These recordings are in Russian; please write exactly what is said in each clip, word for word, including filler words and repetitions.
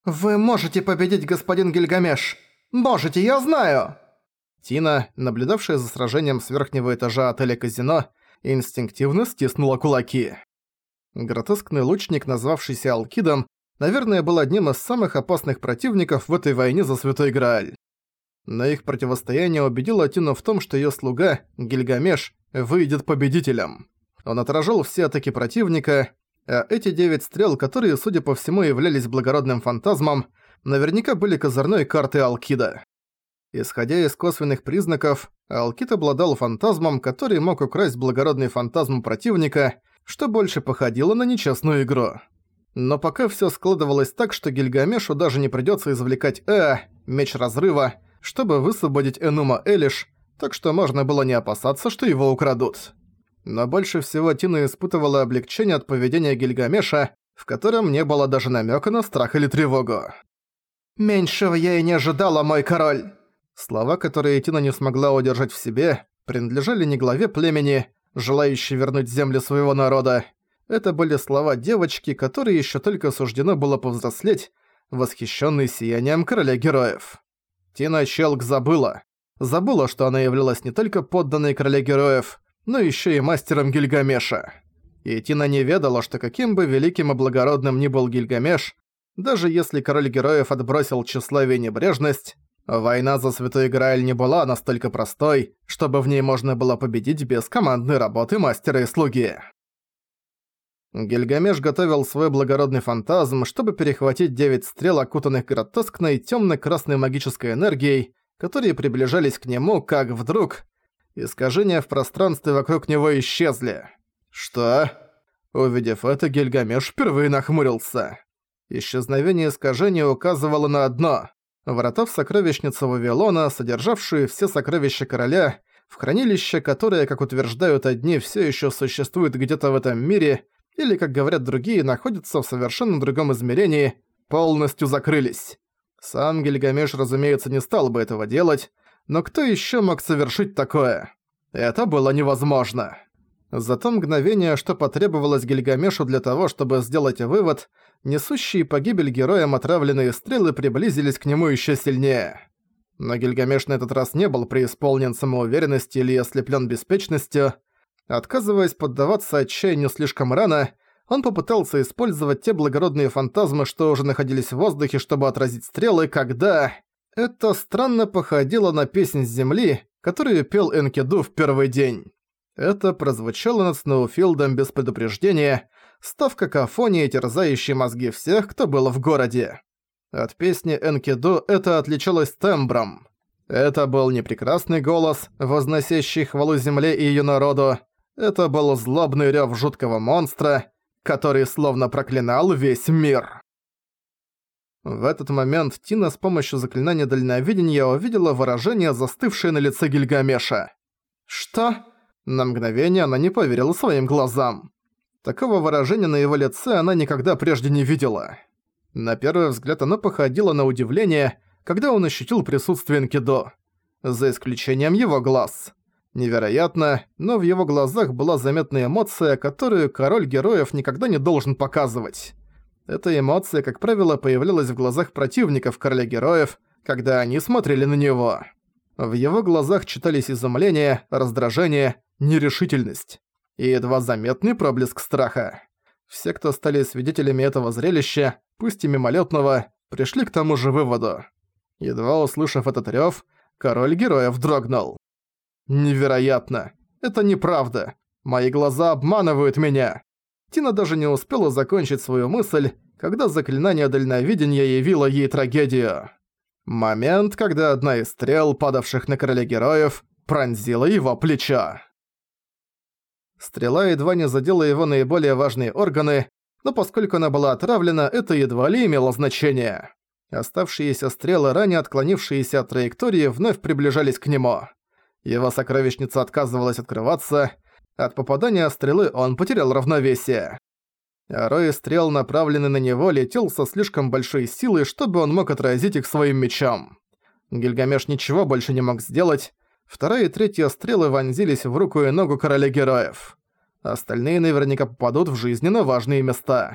«Вы можете победить, господин Гильгамеш! Можете, я знаю!» Тина, наблюдавшая за сражением с верхнего этажа отеля-казино, инстинктивно стиснула кулаки. Гротескный лучник, назвавшийся Алкидом, наверное, был одним из самых опасных противников в этой войне за Святой Грааль. Но их противостояние убедило Тину в том, что её слуга, Гильгамеш, выйдет победителем. Он отражал все атаки противника, а эти девять стрел, которые, судя по всему, являлись благородным фантазмом, наверняка были козырной картой Алкида. Исходя из косвенных признаков, Алкид обладал фантазмом, который мог украсть благородный фантазм противника, что больше походило на нечестную игру. Но пока всё складывалось так, что Гильгамешу даже не придётся извлекать Э, меч разрыва, чтобы высвободить Энума Элиш, так что можно было не опасаться, что его украдут. Но больше всего Тина испытывала облегчение от поведения Гильгамеша, в котором не было даже намёка на страх или тревогу. «Меньшего я и не ожидала, мой король!» Слова, которые Тина не смогла удержать в себе, принадлежали не главе племени, желающей вернуть земли своего народа. Это были слова девочки, которой ещё только суждено было повзрослеть, восхищённой сиянием короля героев. Тина Челк забыла. Забыла, что она являлась не только подданной короля героев, но ещё и мастером Гильгамеша. И Тина не ведала, что каким бы великим и благородным ни был Гильгамеш, даже если король героев отбросил тщеславие и небрежность, война за Святой Грааль не была настолько простой, чтобы в ней можно было победить без командной работы мастера и слуги. Гильгамеш готовил свой благородный фантазм, чтобы перехватить девять стрел, окутанных гротескной тёмно-красной магической энергией, которые приближались к нему, как вдруг искажения в пространстве вокруг него исчезли. «Что?» Увидев это, Гильгамеш впервые нахмурился. Исчезновение искажений указывало на одно — врата в сокровищницу Вавилона, содержавшие все сокровища короля, в хранилище, которое, как утверждают одни, всё ещё существует где-то в этом мире, или, как говорят другие, находятся в совершенно другом измерении, полностью закрылись. Сам Гильгамеш, разумеется, не стал бы этого делать, но кто ещё мог совершить такое? Это было невозможно. За то мгновение, что потребовалось Гильгамешу для того, чтобы сделать вывод, несущие погибель героям отравленные стрелы приблизились к нему ещё сильнее. Но Гильгамеш на этот раз не был преисполнен самоуверенности или ослеплён беспечностью. Отказываясь поддаваться отчаянию слишком рано, он попытался использовать те благородные фантазмы, что уже находились в воздухе, чтобы отразить стрелы, когда... Это странно походило на песнь с земли, которую пел Энкиду в первый день. Это прозвучало над Сноуфилдом без предупреждения, став какофонией, терзающей мозги всех, кто был в городе. От песни Энкиду это отличалось тембром. Это был не прекрасный голос, возносящий хвалу земле и её народу. Это был злобный рёв жуткого монстра, который словно проклинал весь мир. В этот момент Тина с помощью заклинания дальновидения увидела выражение, застывшее на лице Гильгамеша. «Что?» На мгновение она не поверила своим глазам. Такого выражения на его лице она никогда прежде не видела. На первый взгляд оно походило на удивление, когда он ощутил присутствие Энкидо. За исключением его глаз. Невероятно, но в его глазах была заметная эмоция, которую король героев никогда не должен показывать. Эта эмоция, как правило, появлялась в глазах противников короля героев, когда они смотрели на него. В его глазах читались изумление, раздражение, нерешительность и едва заметный проблеск страха. Все, кто стали свидетелями этого зрелища, пусть и мимолетного, пришли к тому же выводу. Едва услышав этот рёв, король героев дрогнул. «Невероятно! Это неправда! Мои глаза обманывают меня!» Тина даже не успела закончить свою мысль, когда заклинание дальновидения явило ей трагедию. Момент, когда одна из стрел, падавших на короля героев, пронзила его плечо. Стрела едва не задела его наиболее важные органы, но поскольку она была отравлена, это едва ли имело значение. Оставшиеся стрелы, ранее отклонившиеся от траектории, вновь приближались к нему. Его сокровищница отказывалась открываться. От попадания стрелы он потерял равновесие. А рой стрел, направленный на него, летел со слишком большой силой, чтобы он мог отразить их своим мечом. Гильгамеш ничего больше не мог сделать. Вторая и третья стрелы вонзились в руку и ногу короля героев. Остальные наверняка попадут в жизненно важные места.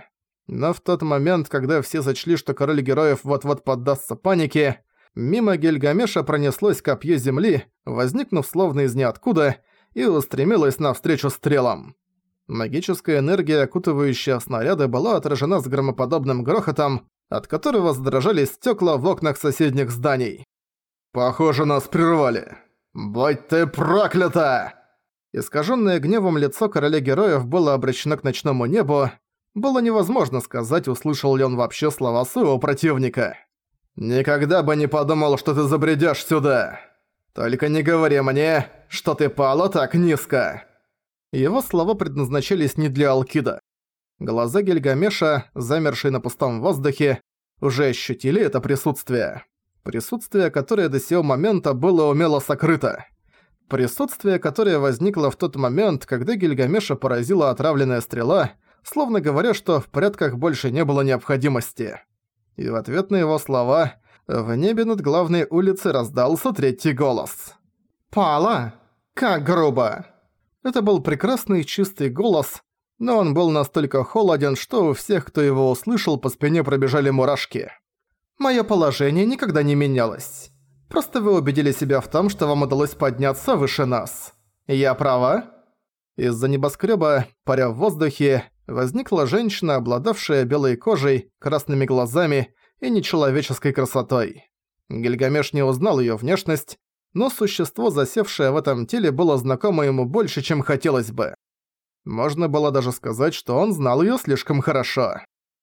Но в тот момент, когда все сочли, что король героев вот-вот поддастся панике, мимо Гильгамеша пронеслось копье земли, возникнув словно из ниоткуда, и устремилось навстречу стрелам. Магическая энергия, окутывающая снаряды, была отражена с громоподобным грохотом, от которого задрожали стекла в окнах соседних зданий. «Похоже, нас прервали. Будь ты проклята!» Искаженное гневом лицо короля героев было обращено к ночному небу. Было невозможно сказать, услышал ли он вообще слова своего противника. «Никогда бы не подумал, что ты забредёшь сюда. Только не говори мне, что ты пала так низко». Его слова предназначались не для Алкида. Глаза Гильгамеша, замершие на пустом воздухе, уже ощутили это присутствие. Присутствие, которое до сего момента было умело сокрыто. Присутствие, которое возникло в тот момент, когда Гильгамеша поразила отравленная стрела, словно говоря, что в порядках больше не было необходимости. И в ответ на его слова в небе над главной улицей раздался третий голос. «Пала? Как грубо!» Это был прекрасный чистый голос, но он был настолько холоден, что у всех, кто его услышал, по спине пробежали мурашки. «Моё положение никогда не менялось. Просто вы убедили себя в том, что вам удалось подняться выше нас. Я права?» Из-за небоскрёба, паря в воздухе, возникла женщина, обладавшая белой кожей, красными глазами и нечеловеческой красотой. Гильгамеш не узнал её внешность, но существо, засевшее в этом теле, было знакомо ему больше, чем хотелось бы. Можно было даже сказать, что он знал её слишком хорошо.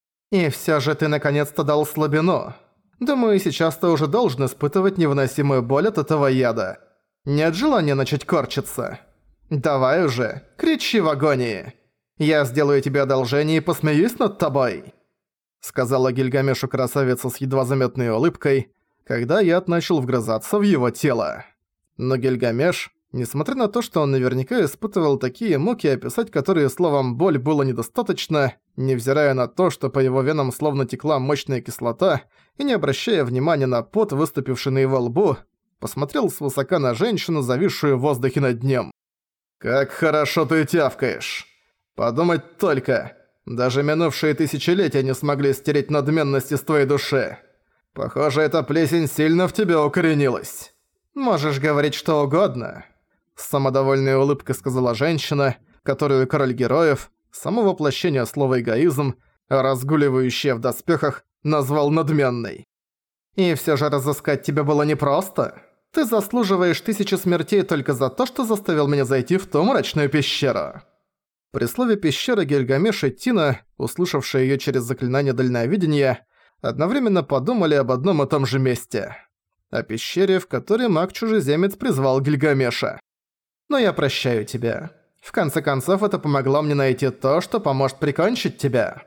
«И всё же ты наконец-то дал слабину. Думаю, сейчас ты уже должен испытывать невыносимую боль от этого яда. Нет желания начать корчиться? Давай уже, кричи в агонии. Я сделаю тебе одолжение и посмеюсь над тобой», сказала Гильгамешу красавица с едва заметной улыбкой, когда яд начал вгрызаться в его тело. Но Гильгамеш, несмотря на то, что он наверняка испытывал такие муки, описать которые словом «боль» было недостаточно, невзирая на то, что по его венам словно текла мощная кислота, и не обращая внимания на пот, выступивший на его лбу, посмотрел свысока на женщину, зависшую в воздухе над ним. «Как хорошо ты тявкаешь! Подумать только, даже минувшие тысячелетия не смогли стереть надменность из твоей души. Похоже, эта плесень сильно в тебя укоренилась. Можешь говорить что угодно», — с самодовольной улыбкой сказала женщина, которую король героев, само воплощение слова «эгоизм», разгуливающая в доспехах, назвал надменной. «И всё же разыскать тебя было непросто. Ты заслуживаешь тысячи смертей только за то, что заставил меня зайти в ту мрачную пещеру». При слове «пещера» Гильгамеш и Тина, услышавшие её через заклинание дальновидения, одновременно подумали об одном и том же месте. О пещере, в которой маг-чужеземец призвал Гильгамеша. «Но я прощаю тебя. В конце концов, это помогло мне найти то, что поможет прикончить тебя».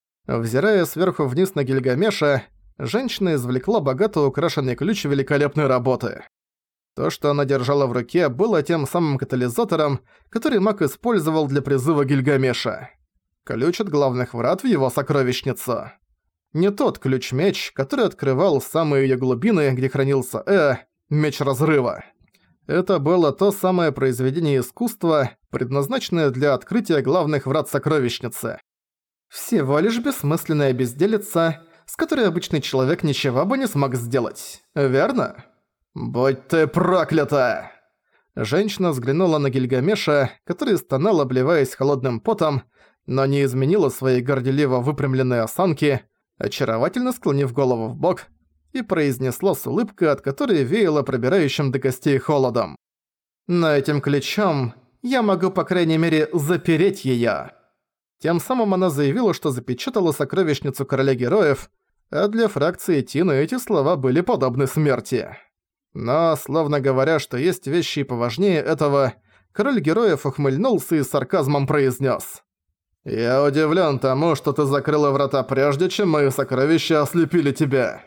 Взирая сверху вниз на Гильгамеша, женщина извлекла богато украшенный ключ великолепной работы. То, что она держала в руке, было тем самым катализатором, который маг использовал для призыва Гильгамеша. Ключ от главных врат в его сокровищницу. Не тот ключ-меч, который открывал самые её глубины, где хранился Э, меч разрыва. Это было то самое произведение искусства, предназначенное для открытия главных врат сокровищницы. Всего лишь бессмысленная безделица, с которой обычный человек ничего бы не смог сделать, верно? «Будь ты проклята!» Женщина взглянула на Гильгамеша, который стонал, обливаясь холодным потом, но не изменила своей горделиво выпрямленной осанки, очаровательно склонив голову вбок, и произнесла с улыбкой, от которой веяло пробирающим до костей холодом. «Но этим ключом я могу, по крайней мере, запереть её». Тем самым она заявила, что запечатала сокровищницу короля героев, а для фракции Тины эти слова были подобны смерти. Но, словно говоря, что есть вещи поважнее этого, король героев ухмыльнулся и с сарказмом произнес: «Я удивлен тому, что ты закрыла врата прежде, чем мои сокровища ослепили тебя.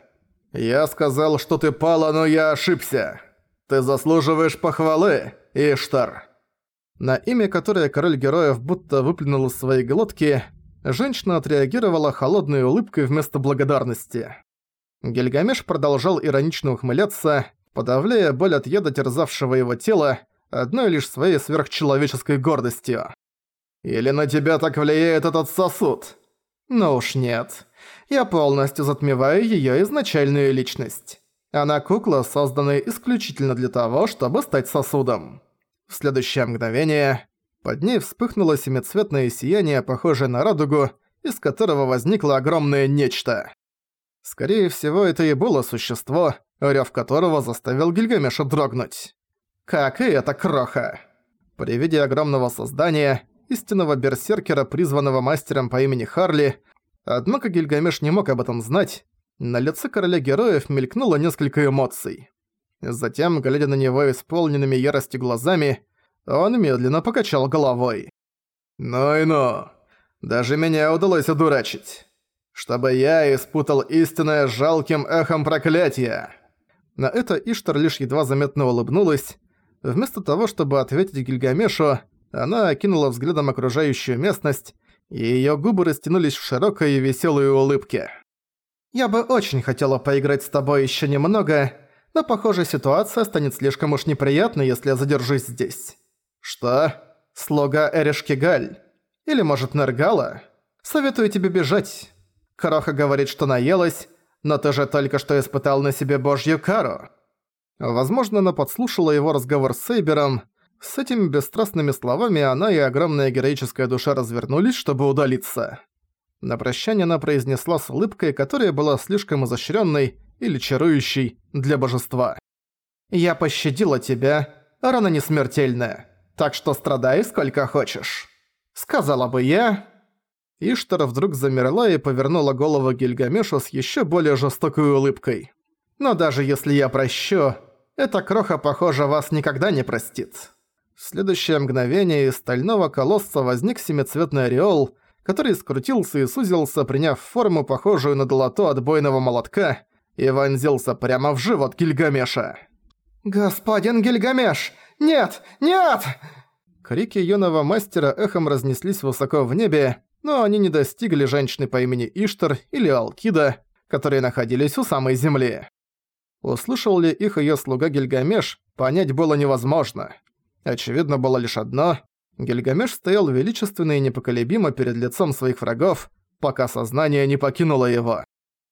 Я сказал, что ты пала, но я ошибся. Ты заслуживаешь похвалы, Иштар». На имя, которое король героев будто выплюнул из своей глотки, женщина отреагировала холодной улыбкой вместо благодарности. Гильгамеш продолжал иронично ухмыляться, подавляя боль от яда, терзавшего его тело, одной лишь своей сверхчеловеческой гордостью. «Или на тебя так влияет этот сосуд? Ну уж нет. Я полностью затмеваю её изначальную личность. Она кукла, созданная исключительно для того, чтобы стать сосудом. В следующее мгновение под ней вспыхнуло семицветное сияние, похожее на радугу, из которого возникло огромное нечто. Скорее всего, это и было существо, рёв которого заставил Гильгамеша дрогнуть. Как и эта кроха. При виде огромного создания, истинного берсеркера, призванного мастером по имени Харли, однако Гильгамеш не мог об этом знать, на лице короля героев мелькнуло несколько эмоций. Затем, глядя на него исполненными ярости глазами, он медленно покачал головой. «Ну и ну, даже меня удалось одурачить. Чтобы я испутал истинное жалким эхом проклятия». На это Иштар лишь едва заметно улыбнулась. Вместо того, чтобы ответить Гильгамешу, она окинула взглядом окружающую местность, и её губы растянулись в широкой и веселой улыбке. «Я бы очень хотела поиграть с тобой ещё немного, но, похоже, ситуация станет слишком уж неприятной, если я задержусь здесь». «Что? Слуга Эришкигаль? Или, может, Нергала? Советую тебе бежать. Кроха говорит, что наелась, но ты же только что испытал на себе божью кару». Возможно, она подслушала его разговор с Эйбером. С этими бесстрастными словами она и огромная героическая душа развернулись, чтобы удалиться. На прощание она произнесла с улыбкой, которая была слишком изощренной или чарующей для божества. «Я пощадила тебя, рана не смертельная, так что страдай сколько хочешь. Сказала бы я...» Иштар вдруг замерла и повернула голову Гильгамешу с еще более жестокой улыбкой. «Но даже если я прощу, эта кроха, похоже, вас никогда не простит». В следующее мгновение из стального колосса возник семицветный ореол, который скрутился и сузился, приняв форму, похожую на долото отбойного молотка, и вонзился прямо в живот Гильгамеша. «Господин Гильгамеш! Нет! Нет!» Крики юного мастера эхом разнеслись высоко в небе, но они не достигли женщины по имени Иштар или Алкида, которые находились у самой земли. Услышал ли их её слуга Гильгамеш, понять было невозможно. Очевидно было лишь одно — Гильгамеш стоял величественно и непоколебимо перед лицом своих врагов, пока сознание не покинуло его.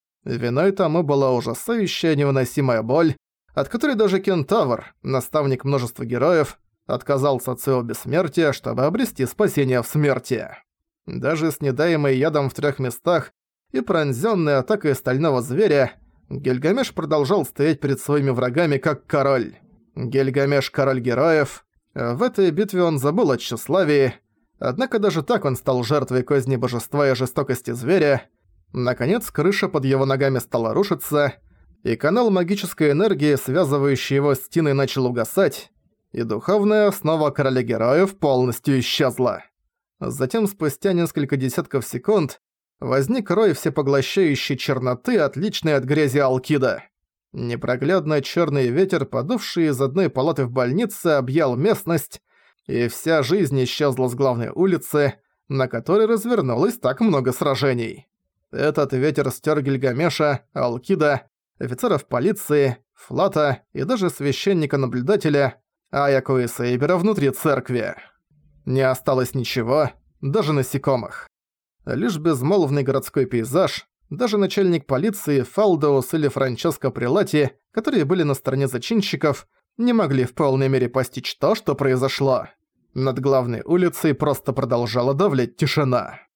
Виной тому была ужасающая невыносимая боль, от которой даже Кентавр, наставник множества героев, отказался от своего бессмертия, чтобы обрести спасение в смерти. Даже с недаемой ядом в трёх местах и пронзённой атакой стального зверя, Гильгамеш продолжал стоять перед своими врагами как король. Гильгамеш — король героев. В этой битве он забыл о тщеславии, однако даже так он стал жертвой козни божества и жестокости зверя. Наконец, крыша под его ногами стала рушиться, и канал магической энергии, связывающий его с Тиной, начал угасать, и духовная основа короля героев полностью исчезла. Затем, спустя несколько десятков секунд, возник рой всепоглощающей черноты, отличной от грязи Алкида. Непроглядный черный ветер, подувший из одной палаты в больнице, объял местность, и вся жизнь исчезла с главной улицы, на которой развернулось так много сражений. Этот ветер стер Гильгамеша, Алкида, офицеров полиции, Флата и даже священника-наблюдателя Аяку и Сейбера внутри церкви. Не осталось ничего, даже насекомых. Лишь безмолвный городской пейзаж. Даже начальник полиции Фалдеус или Франческо Прилати, которые были на стороне зачинщиков, не могли в полной мере постичь то, что произошло. Над главной улицей просто продолжала давлеть тишина.